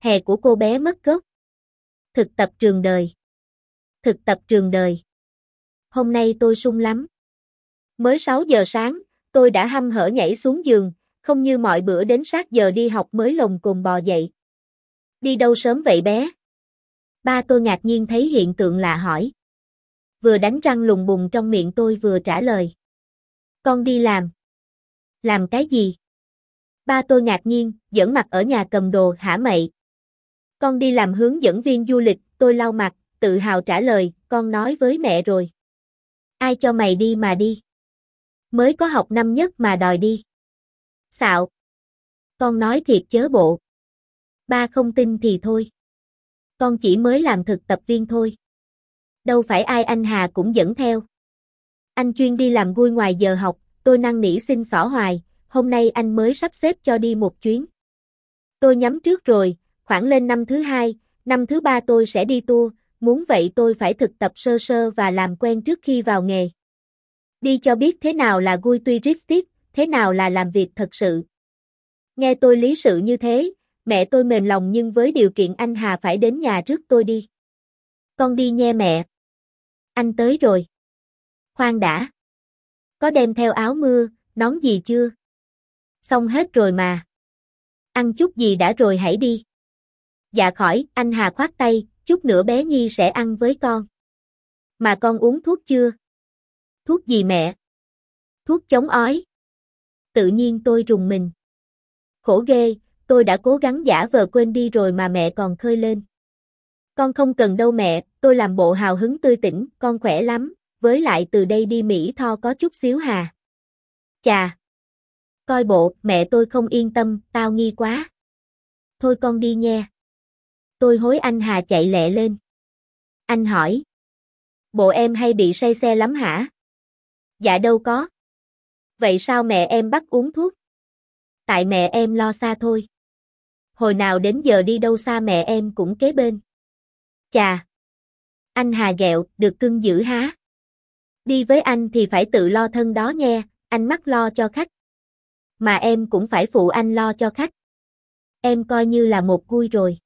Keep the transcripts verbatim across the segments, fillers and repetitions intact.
Hè của cô bé mất gốc. Thực tập trường đời. Thực tập trường đời. Hôm nay tôi sung lắm. Mới sáu giờ sáng, tôi đã hăm hở nhảy xuống giường, không như mọi bữa đến sát giờ đi học mới lồng cồn bò dậy. Đi đâu sớm vậy bé? Ba tôi ngạc nhiên thấy hiện tượng lạ hỏi. Vừa đánh răng lùng bùng trong miệng tôi vừa trả lời. Con đi làm. Làm cái gì? Ba tôi ngạc nhiên, giỡn mặt ở nhà cầm đồ hả mậy? Con đi làm hướng dẫn viên du lịch, tôi lau mặt, tự hào trả lời, con nói với mẹ rồi. Ai cho mày đi mà đi? Mới có học năm nhất mà đòi đi. Xạo. Con nói thiệt chớ bộ. Ba không tin thì thôi. Con chỉ mới làm thực tập viên thôi. Đâu phải ai anh Hà cũng dẫn theo. Anh chuyên đi làm vui ngoài giờ học, tôi năn nỉ xin xỏ hoài, hôm nay anh mới sắp xếp cho đi một chuyến. Tôi nhắm trước rồi, khoảng lên năm thứ hai, năm thứ ba tôi sẽ đi tour, muốn vậy tôi phải thực tập sơ sơ và làm quen trước khi vào nghề. Đi cho biết thế nào là vui touristic, thế nào là làm việc thật sự. Nghe tôi lý sự như thế, mẹ tôi mềm lòng nhưng với điều kiện anh Hà phải đến nhà rước tôi đi. Con đi nghe mẹ. Anh tới rồi. Khoan đã. Có đem theo áo mưa, nón gì chưa? Xong hết rồi mà. Ăn chút gì đã rồi hãy đi. Dạ khỏi, anh Hà khoát tay, chút nữa bé Nhi sẽ ăn với con. Mà con uống thuốc chưa? Thuốc gì mẹ? Thuốc chống ói. Tự nhiên tôi rùng mình. Khổ ghê, tôi đã cố gắng giả vờ quên đi rồi mà mẹ còn khơi lên. Con không cần đâu mẹ, tôi làm bộ hào hứng tươi tỉnh, con khỏe lắm, với lại từ đây đi Mỹ Tho có chút xíu hà. Chà. Coi bộ, mẹ tôi không yên tâm, tao nghi quá. Thôi con đi nghe. Tôi hối anh Hà chạy lẹ lên. Anh hỏi. Bộ em hay bị say xe lắm hả? Dạ đâu có. Vậy sao mẹ em bắt uống thuốc? Tại mẹ em lo xa thôi. Hồi nào đến giờ đi đâu xa mẹ em cũng kế bên. Chà. Anh Hà ghẹo, được cưng dữ há. Đi với anh thì phải tự lo thân đó nghe, anh mắc lo cho khách. Mà em cũng phải phụ anh lo cho khách. Em coi như là một vui rồi.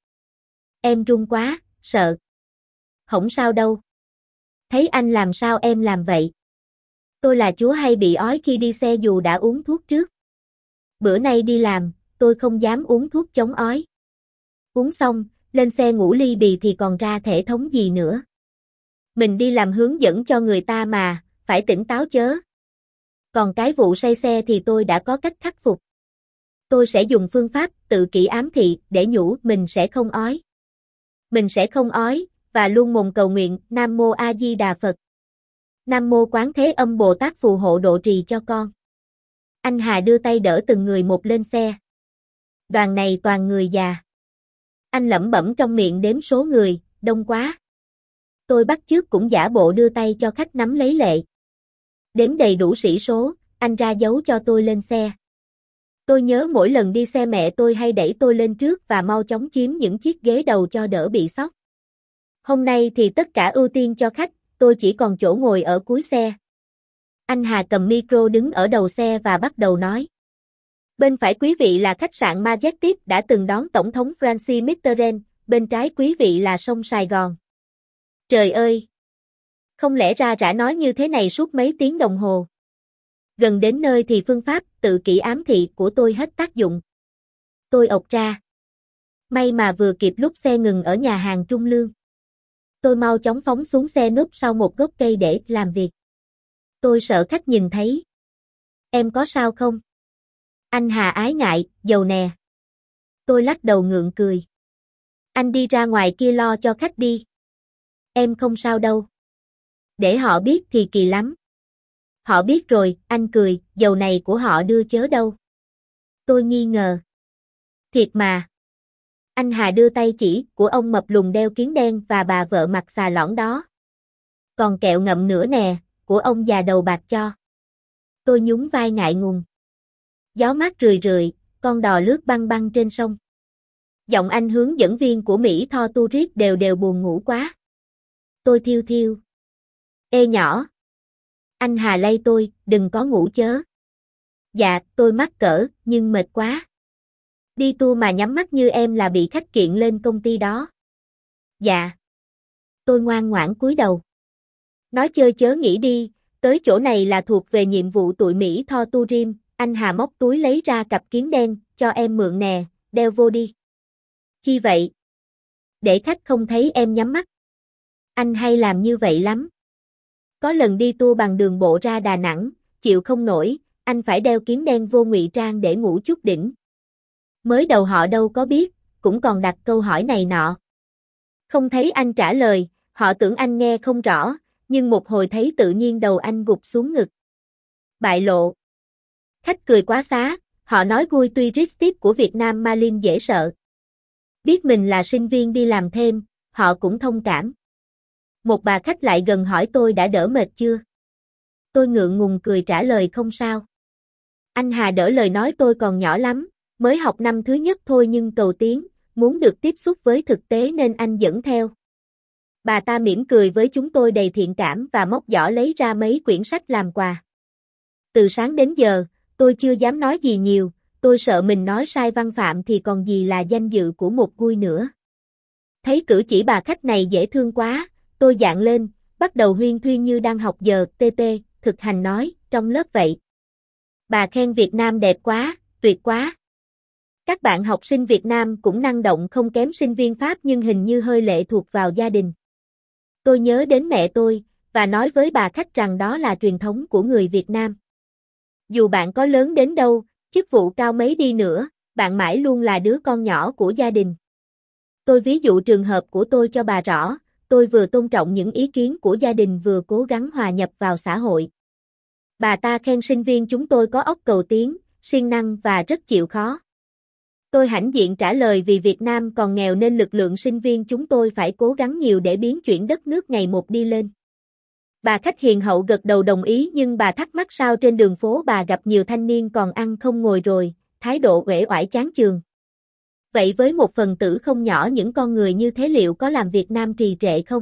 Em run quá, sợ. Không sao đâu. Thấy anh làm sao em làm vậy. Tôi là chúa hay bị ói khi đi xe dù đã uống thuốc trước. Bữa nay đi làm, tôi không dám uống thuốc chống ói. Uống xong, lên xe ngủ ly bì thì còn ra thể thống gì nữa. Mình đi làm hướng dẫn cho người ta mà, phải tỉnh táo chớ. Còn cái vụ say xe thì tôi đã có cách khắc phục. Tôi sẽ dùng phương pháp tự kỷ ám thị để nhủ mình sẽ không ói. Mình sẽ không ói, và luôn mồm cầu nguyện Nam Mô A Di Đà Phật. Nam Mô Quán Thế Âm Bồ Tát phù hộ độ trì cho con. Anh Hà đưa tay đỡ từng người một lên xe. Đoàn này toàn người già. Anh lẩm bẩm trong miệng đếm số người, đông quá. Tôi bắt chước cũng giả bộ đưa tay cho khách nắm lấy lệ. Đếm đầy đủ sĩ số, anh ra dấu cho tôi lên xe. Tôi nhớ mỗi lần đi xe mẹ tôi hay đẩy tôi lên trước và mau chóng chiếm những chiếc ghế đầu cho đỡ bị sốc. Hôm nay thì tất cả ưu tiên cho khách, tôi chỉ còn chỗ ngồi ở cuối xe. Anh Hà cầm micro đứng ở đầu xe và bắt đầu nói. Bên phải quý vị là khách sạn Majestic đã từng đón Tổng thống Francis Mitterrand, bên trái quý vị là sông Sài Gòn. Trời ơi! Không lẽ ra rã nói như thế này suốt mấy tiếng đồng hồ. Gần đến nơi thì phương pháp tự kỷ ám thị của tôi hết tác dụng. Tôi ộc ra. May mà vừa kịp lúc xe ngừng ở nhà hàng Trung Lương. Tôi mau chóng phóng xuống xe núp sau một gốc cây để làm việc. Tôi sợ khách nhìn thấy. Em có sao không? Anh Hà ái ngại, dầu nè. Tôi lắc đầu ngượng cười. Anh đi ra ngoài kia lo cho khách đi. Em không sao đâu. Để họ biết thì kỳ lắm. Họ biết rồi, anh cười, dầu này của họ đưa chớ đâu. Tôi nghi ngờ. Thiệt mà. Anh Hà đưa tay chỉ, của ông mập lùn đeo kiến đen và bà vợ mặt xà lõn đó. Còn kẹo ngậm nữa nè, của ông già đầu bạc cho. Tôi nhún vai ngại ngùng. Gió mát rười rượi, con đò lướt băng băng trên sông. Giọng anh hướng dẫn viên của Mỹ Tho Tourist đều đều buồn ngủ quá. Tôi thiêu thiêu. Ê nhỏ. Anh Hà lay tôi, đừng có ngủ chớ. Dạ, tôi mắc cỡ, nhưng mệt quá. Đi tour mà nhắm mắt như em là bị khách kiện lên công ty đó. Dạ. Tôi ngoan ngoãn cúi đầu. Nói chơi chớ nghĩ đi, tới chỗ này là thuộc về nhiệm vụ tụi Mỹ Tho Tourism, anh Hà móc túi lấy ra cặp kiến đen, cho em mượn nè, đeo vô đi. Chi vậy? Để khách không thấy em nhắm mắt. Anh hay làm như vậy lắm. Có lần đi tour bằng đường bộ ra Đà Nẵng, chịu không nổi, anh phải đeo kiến đen vô ngụy trang để ngủ chút đỉnh. Mới đầu họ đâu có biết, cũng còn đặt câu hỏi này nọ. Không thấy anh trả lời, họ tưởng anh nghe không rõ, nhưng một hồi thấy tự nhiên đầu anh gục xuống ngực. Bại lộ. Khách cười quá xá, họ nói Gui Touristic của Việt Nam Malin dễ sợ. Biết mình là sinh viên đi làm thêm, họ cũng thông cảm. Một bà khách lại gần hỏi tôi đã đỡ mệt chưa? Tôi ngượng ngùng cười trả lời không sao. Anh Hà đỡ lời nói tôi còn nhỏ lắm, mới học năm thứ nhất thôi nhưng cầu tiến, muốn được tiếp xúc với thực tế nên anh dẫn theo. Bà ta mỉm cười với chúng tôi đầy thiện cảm và móc giỏ lấy ra mấy quyển sách làm quà. Từ sáng đến giờ, tôi chưa dám nói gì nhiều, tôi sợ mình nói sai văn phạm thì còn gì là danh dự của một Gui nữa. Thấy cử chỉ bà khách này dễ thương quá, tôi dạng lên, bắt đầu huyên thuyên như đang học giờ tê pê, thực hành nói, trong lớp vậy. Bà khen Việt Nam đẹp quá, tuyệt quá. Các bạn học sinh Việt Nam cũng năng động không kém sinh viên Pháp nhưng hình như hơi lệ thuộc vào gia đình. Tôi nhớ đến mẹ tôi, và nói với bà khách rằng đó là truyền thống của người Việt Nam. Dù bạn có lớn đến đâu, chức vụ cao mấy đi nữa, bạn mãi luôn là đứa con nhỏ của gia đình. Tôi ví dụ trường hợp của tôi cho bà rõ, tôi vừa tôn trọng những ý kiến của gia đình vừa cố gắng hòa nhập vào xã hội. Bà ta khen sinh viên chúng tôi có óc cầu tiến, siêng năng và rất chịu khó. Tôi hãnh diện trả lời vì Việt Nam còn nghèo nên lực lượng sinh viên chúng tôi phải cố gắng nhiều để biến chuyển đất nước ngày một đi lên. Bà khách hiền hậu gật đầu đồng ý nhưng bà thắc mắc sao trên đường phố bà gặp nhiều thanh niên còn ăn không ngồi rồi, thái độ uể oải chán chường. Vậy với một phần tử không nhỏ những con người như thế liệu có làm Việt Nam trì trệ không?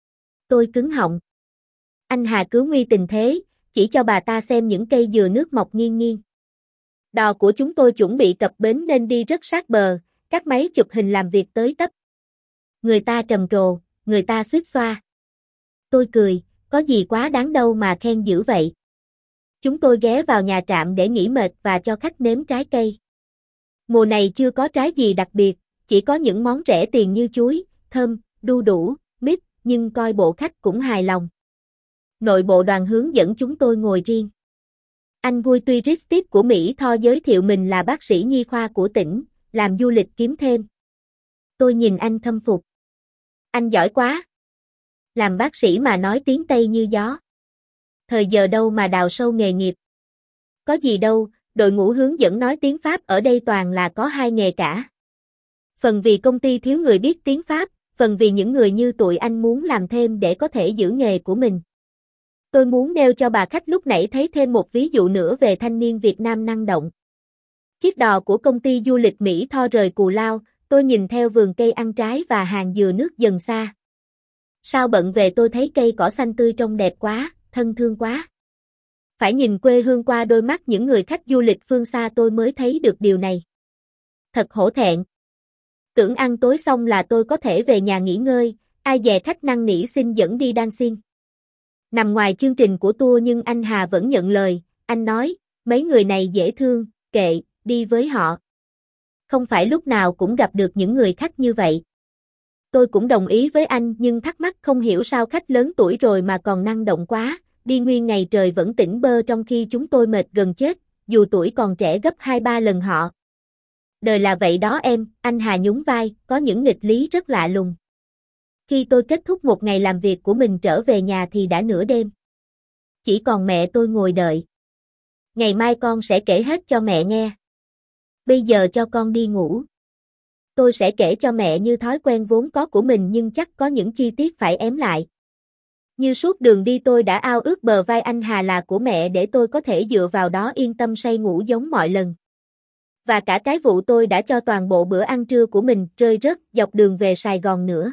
Tôi cứng họng. Anh Hà cứu nguy tình thế, chỉ cho bà ta xem những cây dừa nước mọc nghiêng nghiêng. Đò của chúng tôi chuẩn bị cập bến nên đi rất sát bờ, các máy chụp hình làm việc tới tấp. Người ta trầm trồ, người ta xuýt xoa. Tôi cười, có gì quá đáng đâu mà khen dữ vậy. Chúng tôi ghé vào nhà trạm để nghỉ mệt và cho khách nếm trái cây. Mùa này chưa có trái gì đặc biệt, chỉ có những món rẻ tiền như chuối, thơm, đu đủ, mít, nhưng coi bộ khách cũng hài lòng. Nội bộ đoàn hướng dẫn chúng tôi ngồi riêng. Anh Gui Touristic của Mỹ Tho giới thiệu mình là bác sĩ nhi khoa của tỉnh, làm du lịch kiếm thêm. Tôi nhìn anh khâm phục. Anh giỏi quá. Làm bác sĩ mà nói tiếng Tây như gió. Thời giờ đâu mà đào sâu nghề nghiệp. Có gì đâu, đội ngũ hướng dẫn nói tiếng Pháp ở đây toàn là có hai nghề cả. Phần vì công ty thiếu người biết tiếng Pháp, phần vì những người như tụi anh muốn làm thêm để có thể giữ nghề của mình. Tôi muốn nêu cho bà khách lúc nãy thấy thêm một ví dụ nữa về thanh niên Việt Nam năng động. Chiếc đò của công ty du lịch Mỹ Tho rời Cù Lao, tôi nhìn theo vườn cây ăn trái và hàng dừa nước dần xa. Sao bận về tôi thấy cây cỏ xanh tươi trông đẹp quá, thân thương quá. Phải nhìn quê hương qua đôi mắt những người khách du lịch phương xa tôi mới thấy được điều này. Thật hổ thẹn. Tưởng ăn tối xong là tôi có thể về nhà nghỉ ngơi, ai dè khách năn nỉ xin dẫn đi dancing. Nằm ngoài chương trình của tour nhưng anh Hà vẫn nhận lời, anh nói, mấy người này dễ thương, kệ, đi với họ. Không phải lúc nào cũng gặp được những người khách như vậy. Tôi cũng đồng ý với anh nhưng thắc mắc không hiểu sao khách lớn tuổi rồi mà còn năng động quá, đi nguyên ngày trời vẫn tỉnh bơ trong khi chúng tôi mệt gần chết, dù tuổi còn trẻ gấp hai ba lần họ. Đời là vậy đó em, anh Hà nhún vai, có những nghịch lý rất lạ lùng. Khi tôi kết thúc một ngày làm việc của mình trở về nhà thì đã nửa đêm. Chỉ còn mẹ tôi ngồi đợi. Ngày mai con sẽ kể hết cho mẹ nghe. Bây giờ cho con đi ngủ. Tôi sẽ kể cho mẹ như thói quen vốn có của mình nhưng chắc có những chi tiết phải ém lại. Như suốt đường đi tôi đã ao ước bờ vai anh Hà là của mẹ để tôi có thể dựa vào đó yên tâm say ngủ giống mọi lần. Và cả cái vụ tôi đã cho toàn bộ bữa ăn trưa của mình rơi rớt dọc đường về Sài Gòn nữa.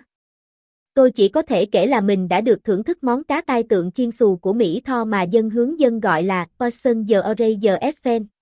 Tôi chỉ có thể kể là mình đã được thưởng thức món cá tai tượng chiên xù của Mỹ Tho mà dân hướng dân gọi là Poisson de Oreille de Eiffel.